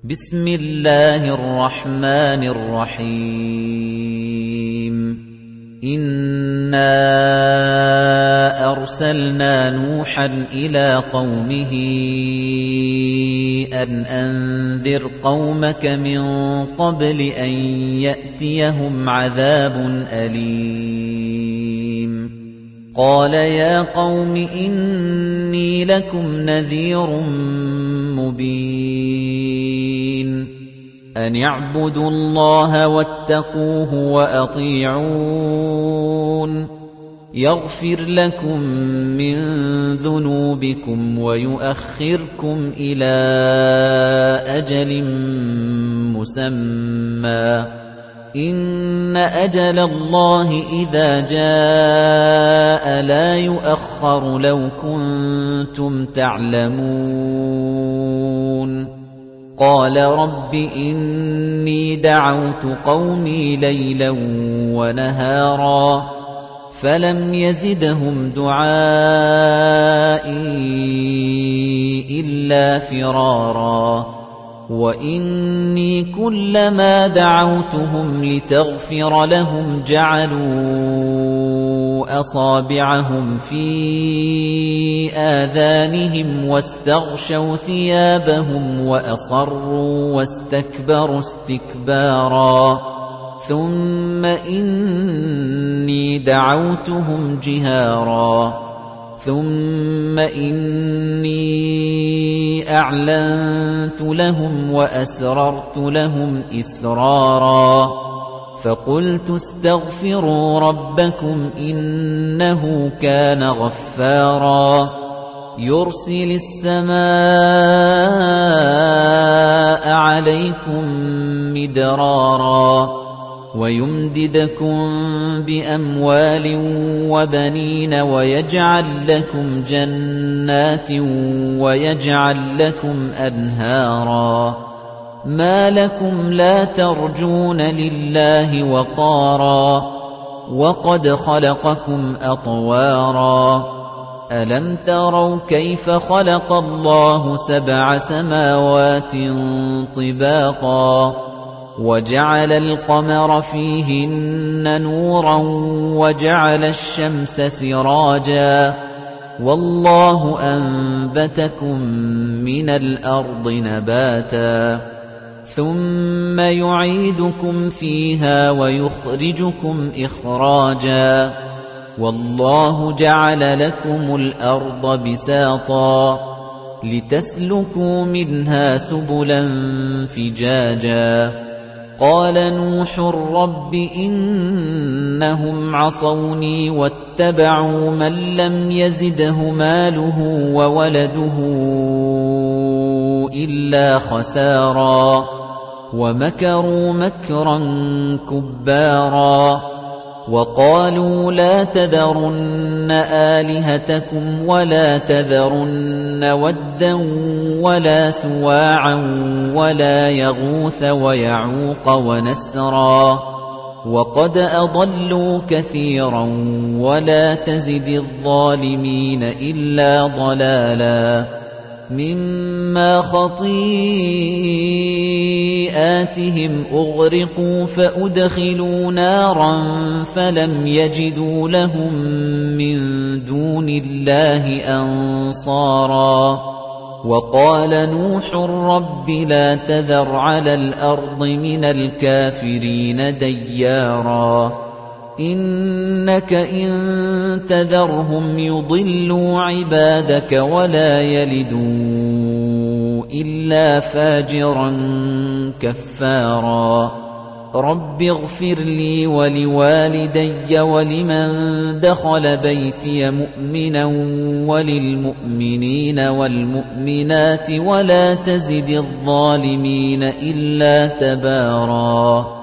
بسم الله الرحمن الرحيم إنا أرسلنا نوحا إلى قومه أن أنذر قومك من قبل أن يأتيهم عذاب أليم قال يا قوم إني لكم نذير مبين أن اعبدوا الله واتقوه وأطيعون يغفر لكم من ذنوبكم ويؤخركم إلى أجل مسمى إن أجل الله إذا جاء لا يؤخر لو كنتم تعلمون قال رب إني دعوت قومي ليلا ونهارا فلم يزدهم دعائي إلا فرارا وإني كلما دعوتهم لتغفر لهم جعلوا أصابعهم في آذانهم واستغشوا ثيابهم وأصروا واستكبروا استكبارا ثم إني دعوتهم جهارا ثم إني أعلنت لهم وأسررت لهم إسرارا فقلت استغفروا ربكم إنه كان غفارا يرسل السماء عليكم مدرارا ويمددكم بأموال وبنين ويجعل لكم جنات ويجعل لكم أنهارا ما لكم لا ترجون لله وقارا وقد خلقكم أطوارا ألم تروا كيف خلق الله 7 سماوات طباقا وجعل القمر فيهن نورا وجعل الشمس سراجا والله أنبتكم من الأرض نباتا ثم يعيدكم فيها ويخرجكم إخراجا والله جعل لكم الأرض بساطا لتسلكوا منها سبلا فجاجا قال نوح رب إنهم عصوني واتبعوا من لم يزده ماله وولده إلا خسارا ومكروا مكرا كبارا وقالوا لا تذرن آلهتكم ولا تذرن ودا ولا سواعا ولا يغوث ويعوق ونسرا وقد أضلوا كثيرا ولا تزد الظالمين إلا ضلالا مما خطيئاتهم أغرقوا فأدخلوا نارا فلم يجدوا لهم من دون الله أنصارا وقال نوح رب لا تذر على الأرض من الكافرين ديارا إنك إن تذرهم يضلوا عبادك ولا يلدوا إلا فاجرا كفارا رب اغفر لي ولوالدي ولمن دخل بيتي مؤمنا وللمؤمنين والمؤمنات ولا تزد الظالمين إلا تبارا